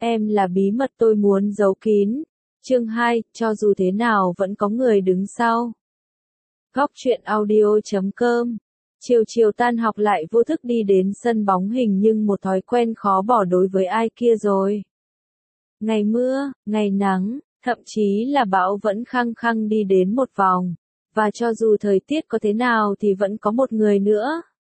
Em là bí mật tôi muốn giấu kín. Chương 2, cho dù thế nào vẫn có người đứng sau. Góc truyện audio.com. Chiều tan học lại vô thức đi đến sân bóng hình nhưng một thói quen khó bỏ đối với ai kia rồi. Ngày mưa, ngày nắng, thậm chí là bão vẫn khăng khăng đi đến một vòng. Và cho dù thời tiết có thế nào thì vẫn có một người nữa.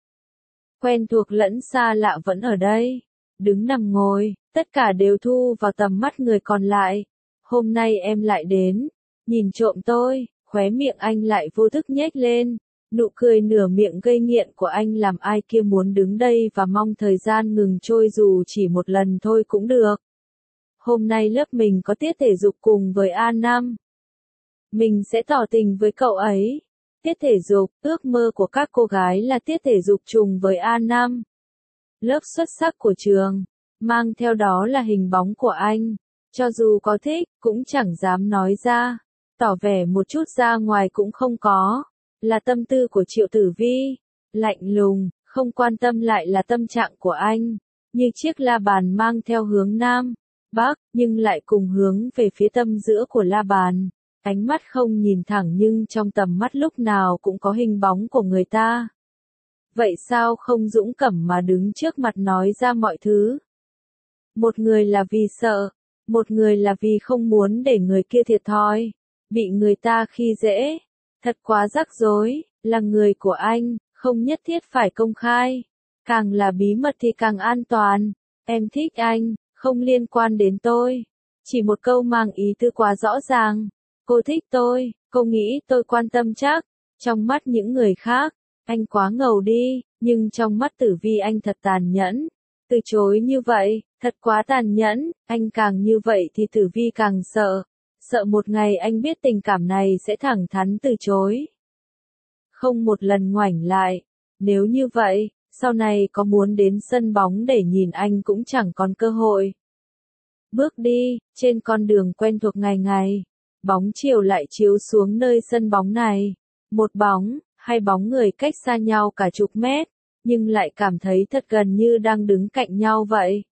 Quen thuộc lẫn xa lạ vẫn ở đây. Đứng nằm ngồi, tất cả đều thu vào tầm mắt người còn lại. Hôm nay em lại đến, nhìn trộm tôi, khóe miệng anh lại vô thức nhếch lên. Nụ cười nửa miệng gây nghiện của anh làm ai kia muốn đứng đây và mong thời gian ngừng trôi dù chỉ một lần thôi cũng được. Hôm nay lớp mình có tiết thể dục cùng với A5. Mình sẽ tỏ tình với cậu ấy. Tiết thể dục, ước mơ của các cô gái là tiết thể dục trùng với A5. Lớp xuất sắc của trường, mang theo đó là hình bóng của anh. Cho dù có thích, cũng chẳng dám nói ra. Tỏ vẻ một chút ra ngoài cũng không có. Là tâm tư của Triệu Tử Vi. Lạnh lùng, không quan tâm lại là tâm trạng của anh. Như chiếc la bàn mang theo hướng Nam, Bắc, nhưng lại cùng hướng về phía tâm giữa của la bàn. Ánh mắt không nhìn thẳng nhưng trong tầm mắt lúc nào cũng có hình bóng của người ta. Vậy sao không dũng cảm mà đứng trước mặt nói ra mọi thứ? Một người là vì sợ, một người là vì không muốn để người kia thiệt thòi, bị người ta khi dễ. Thật quá rắc rối, là người của anh, không nhất thiết phải công khai. Càng là bí mật thì càng an toàn. Em thích anh, không liên quan đến tôi. Chỉ một câu mang ý tứ quá rõ ràng. Cô thích tôi, cô nghĩ tôi quan tâm chắc. Trong mắt những người khác, anh quá ngầu đi, nhưng trong mắt Tử Vi anh thật tàn nhẫn. Từ chối như vậy, thật quá tàn nhẫn, anh càng như vậy thì Tử Vi càng sợ. Sợ một ngày anh biết tình cảm này sẽ thẳng thắn từ chối. Không một lần ngoảnh lại. Nếu như vậy, sau này có muốn đến sân bóng để nhìn anh cũng chẳng còn cơ hội. Bước đi, trên con đường quen thuộc ngày ngày. Bóng chiều lại chiếu xuống nơi sân bóng này. Một bóng, hai bóng người cách xa nhau cả chục mét, nhưng lại cảm thấy thật gần như đang đứng cạnh nhau vậy.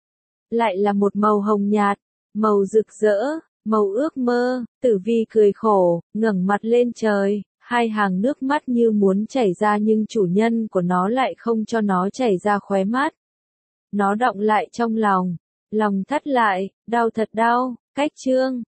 Lại là một màu hồng nhạt, màu rực rỡ, màu ước mơ. Tử Vi cười khổ, ngẩng mặt lên trời, hai hàng nước mắt như muốn chảy ra nhưng chủ nhân của nó lại không cho nó chảy ra khóe mắt. Nó đọng lại trong lòng, lòng thắt lại, đau thật đau. Cách chương